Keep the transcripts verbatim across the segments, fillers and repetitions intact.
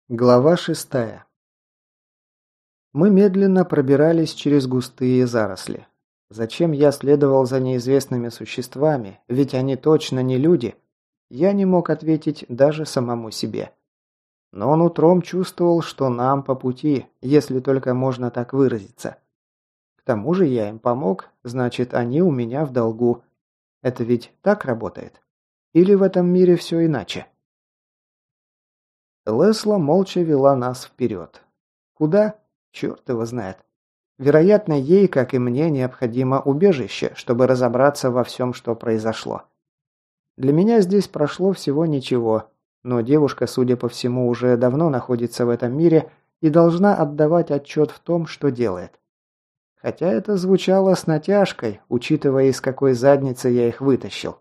Глава шестая. Мы медленно пробирались через густые заросли. Зачем я следовал за неизвестными существами, ведь они точно не люди, я не мог ответить даже самому себе. Но нутром чувствовал, что нам по пути, если только можно так выразиться. К тому же я им помог, значит, они у меня в долгу. Это ведь так работает? Или в этом мире все иначе? Лесла молча вела нас вперед. Куда? Черт его знает. Вероятно, ей, как и мне, необходимо убежище, чтобы разобраться во всем, что произошло. Для меня здесь прошло всего ничего, но девушка, судя по всему, уже давно находится в этом мире и должна отдавать отчет в том, что делает. Хотя это звучало с натяжкой, учитывая, из какой задницы я их вытащил.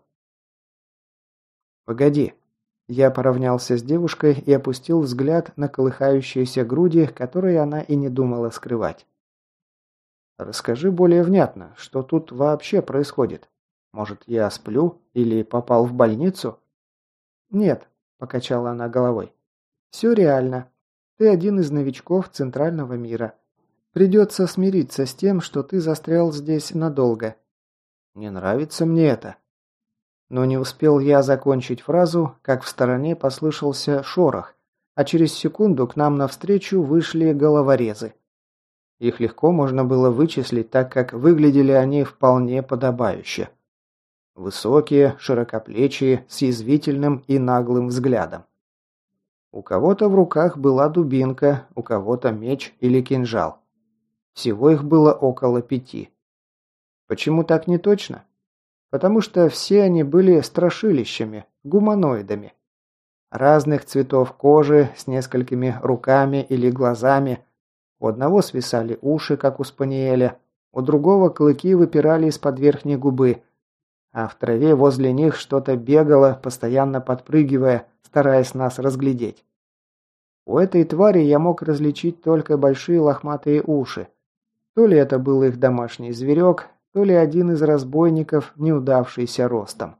«Погоди». Я поравнялся с девушкой и опустил взгляд на колыхающиеся груди, которые она и не думала скрывать. «Расскажи более внятно, что тут вообще происходит? Может, я сплю или попал в больницу?» «Нет», – покачала она головой. «Все реально. Ты один из новичков Центрального мира. Придется смириться с тем, что ты застрял здесь надолго». «Не нравится мне это». Но не успел я закончить фразу, как в стороне послышался шорох, а через секунду к нам навстречу вышли головорезы. Их легко можно было вычислить, так как выглядели они вполне подобающе. Высокие, широкоплечие, с язвительным и наглым взглядом. У кого-то в руках была дубинка, у кого-то меч или кинжал. Всего их было около пяти. Почему так не точно? Потому что все они были страшилищами, гуманоидами. Разных цветов кожи, с несколькими руками или глазами. У одного свисали уши, как у спаниеля, у другого клыки выпирали из-под верхней губы, а в траве возле них что-то бегало, постоянно подпрыгивая, стараясь нас разглядеть. У этой твари я мог различить только большие лохматые уши. То ли это был их домашний зверек, то ли один из разбойников, неудавшийся ростом.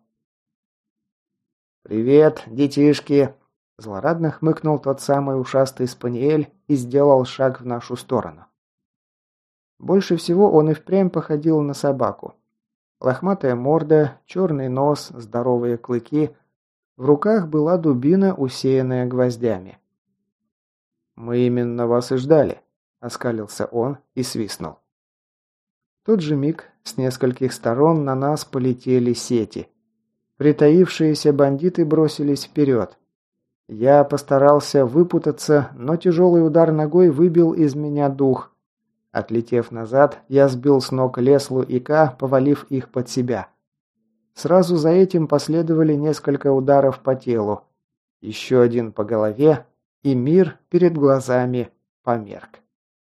«Привет, детишки!» – злорадно хмыкнул тот самый ушастый спаниель и сделал шаг в нашу сторону. Больше всего он и впрямь походил на собаку. Лохматая морда, черный нос, здоровые клыки. В руках была дубина, усеянная гвоздями. «Мы именно вас и ждали», – оскалился он и свистнул. В тот же миг с нескольких сторон на нас полетели сети. Притаившиеся бандиты бросились вперед. Я постарался выпутаться, но тяжелый удар ногой выбил из меня дух. Отлетев назад, я сбил с ног Леслу и Ка, повалив их под себя. Сразу за этим последовали несколько ударов по телу. Еще один по голове, и мир перед глазами померк.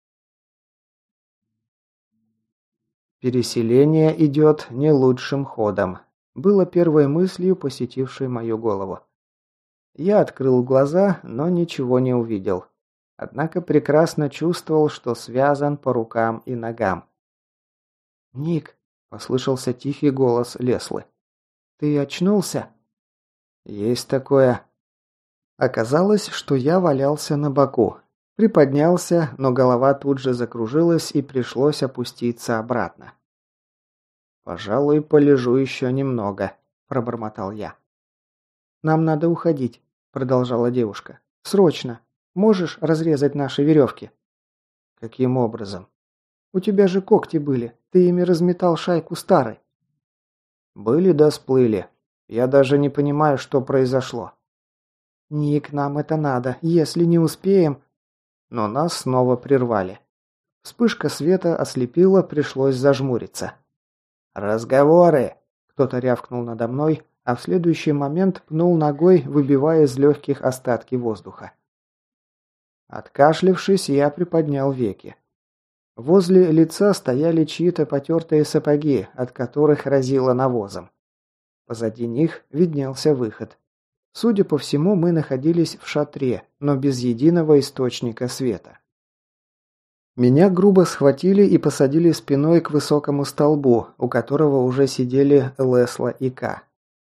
«Переселение идет не лучшим ходом», было первой мыслью, посетившей мою голову. Я открыл глаза, но ничего не увидел. Однако прекрасно чувствовал, что связан по рукам и ногам. «Ник», – послышался тихий голос Леслы. «Ты очнулся?» «Есть такое». Оказалось, что я валялся на боку. Приподнялся, но голова тут же закружилась и пришлось опуститься обратно. «Пожалуй, полежу еще немного», – пробормотал я. «Нам надо уходить», – продолжала девушка. «Срочно. Можешь разрезать наши веревки?» «Каким образом?» «У тебя же когти были. Ты ими разметал шайку старой». «Были да сплыли. Я даже не понимаю, что произошло». «Ник, нам это надо. Если не успеем...» Но нас снова прервали. Вспышка света ослепила, пришлось зажмуриться. «Разговоры!» – кто-то рявкнул надо мной, а в следующий момент пнул ногой, выбивая из легких остатки воздуха. Откашлившись, я приподнял веки. Возле лица стояли чьи-то потертые сапоги, от которых разило навозом. Позади них виднелся выход. Судя по всему, мы находились в шатре, но без единого источника света. Меня грубо схватили и посадили спиной к высокому столбу, у которого уже сидели Лесла и Ка.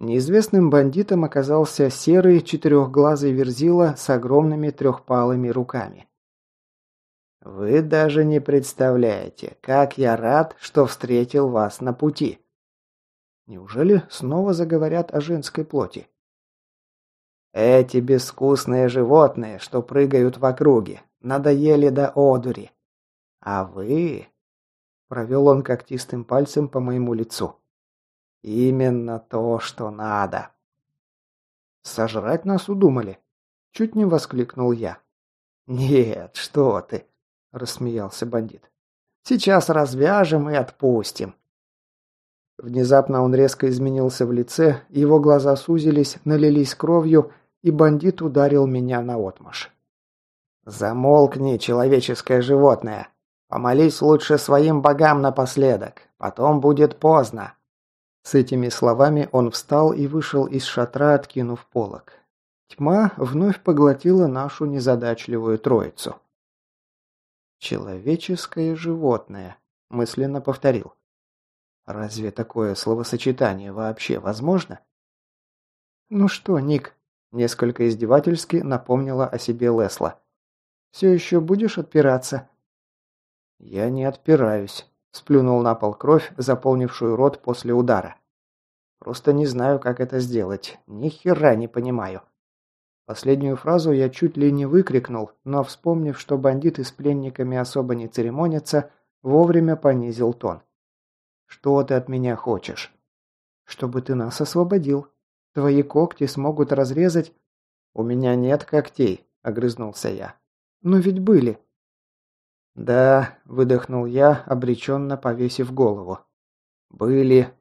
Неизвестным бандитом оказался серый четырехглазый верзила с огромными трехпалыми руками. «Вы даже не представляете, как я рад, что встретил вас на пути!» Неужели снова заговорят о женской плоти? «Эти безвкусные животные, что прыгают в округе, надоели до одури. А вы...» Провел он когтистым пальцем по моему лицу. «Именно то, что надо». «Сожрать нас удумали?» Чуть не воскликнул я. «Нет, что ты!» – рассмеялся бандит. «Сейчас развяжем и отпустим». Внезапно он резко изменился в лице, его глаза сузились, налились кровью, и бандит ударил меня наотмашь. «Замолкни, человеческое животное! Помолись лучше своим богам напоследок, потом будет поздно!» С этими словами он встал и вышел из шатра, откинув полог. Тьма вновь поглотила нашу незадачливую троицу. «Человеческое животное», – мысленно повторил. «Разве такое словосочетание вообще возможно?» «Ну что, Ник?» – несколько издевательски напомнила о себе Лесла. «Все еще будешь отпираться?» «Я не отпираюсь», – сплюнул на пол кровь, заполнившую рот после удара. «Просто не знаю, как это сделать. Ни хера не понимаю». Последнюю фразу я чуть ли не выкрикнул, но, вспомнив, что бандиты с пленниками особо не церемонятся, вовремя понизил тон. «Что ты от меня хочешь?» «Чтобы ты нас освободил. Твои когти смогут разрезать...» «У меня нет когтей», — огрызнулся я. «Но ведь были». «Да», — выдохнул я, обреченно повесив голову. «Были».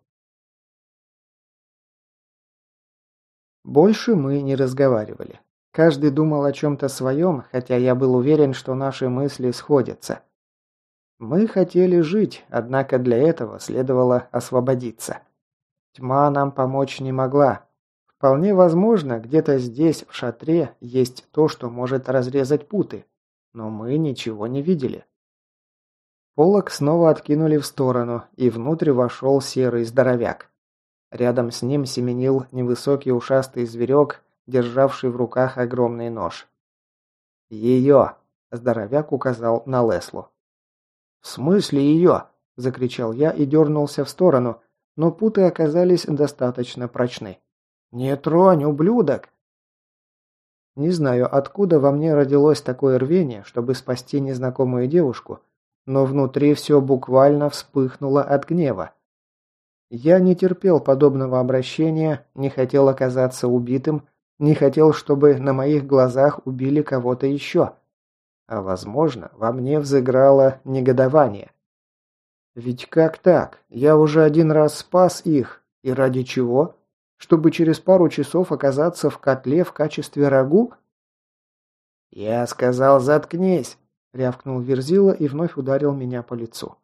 Больше мы не разговаривали. Каждый думал о чем-то своем, хотя я был уверен, что наши мысли сходятся. Мы хотели жить, однако для этого следовало освободиться. Тьма нам помочь не могла. Вполне возможно, где-то здесь, в шатре, есть то, что может разрезать путы. Но мы ничего не видели. Полог снова откинули в сторону, и внутрь вошел серый здоровяк. Рядом с ним семенил невысокий ушастый зверек, державший в руках огромный нож. «Ее!» – здоровяк указал на Леслу. «В смысле ее?» – закричал я и дернулся в сторону, но путы оказались достаточно прочны. «Не тронь, ублюдок!» Не знаю, откуда во мне родилось такое рвение, чтобы спасти незнакомую девушку, но внутри все буквально вспыхнуло от гнева. Я не терпел подобного обращения, не хотел оказаться убитым, не хотел, чтобы на моих глазах убили кого-то еще. А возможно, во мне взыграло негодование. Ведь как так? Я уже один раз спас их. И ради чего? Чтобы через пару часов оказаться в котле в качестве рагу? «Я сказал, заткнись!» — рявкнул Верзила и вновь ударил меня по лицу.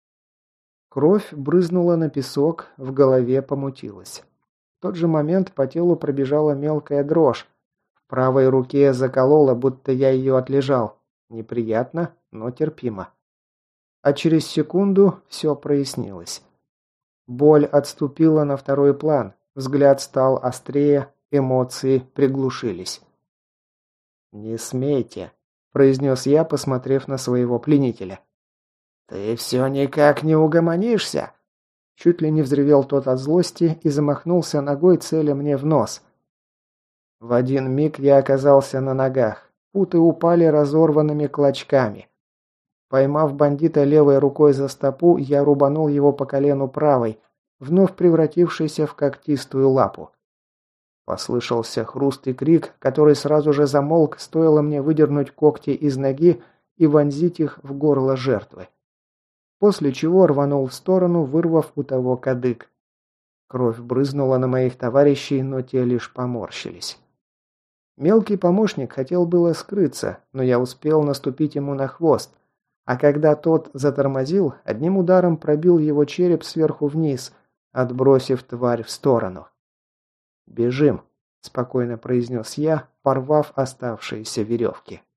Кровь брызнула на песок, в голове помутилась. В тот же момент по телу пробежала мелкая дрожь. В правой руке заколола, будто я ее отлежал. Неприятно, но терпимо. А через секунду все прояснилось. Боль отступила на второй план, взгляд стал острее, эмоции приглушились. «Не смейте», – произнес я, посмотрев на своего пленителя. «Ты все никак не угомонишься?» Чуть ли не взревел тот от злости и замахнулся ногой, целя мне в нос. В один миг я оказался на ногах. Путы упали разорванными клочками. Поймав бандита левой рукой за стопу, я рубанул его по колену правой, вновь превратившейся в когтистую лапу. Послышался хруст и крик, который сразу же замолк, стоило мне выдернуть когти из ноги и вонзить их в горло жертвы. После чего рванул в сторону, вырвав у того кадык. Кровь брызнула на моих товарищей, но те лишь поморщились. Мелкий помощник хотел было скрыться, но я успел наступить ему на хвост, а когда тот затормозил, одним ударом пробил его череп сверху вниз, отбросив тварь в сторону. «Бежим», – спокойно произнес я, порвав оставшиеся веревки.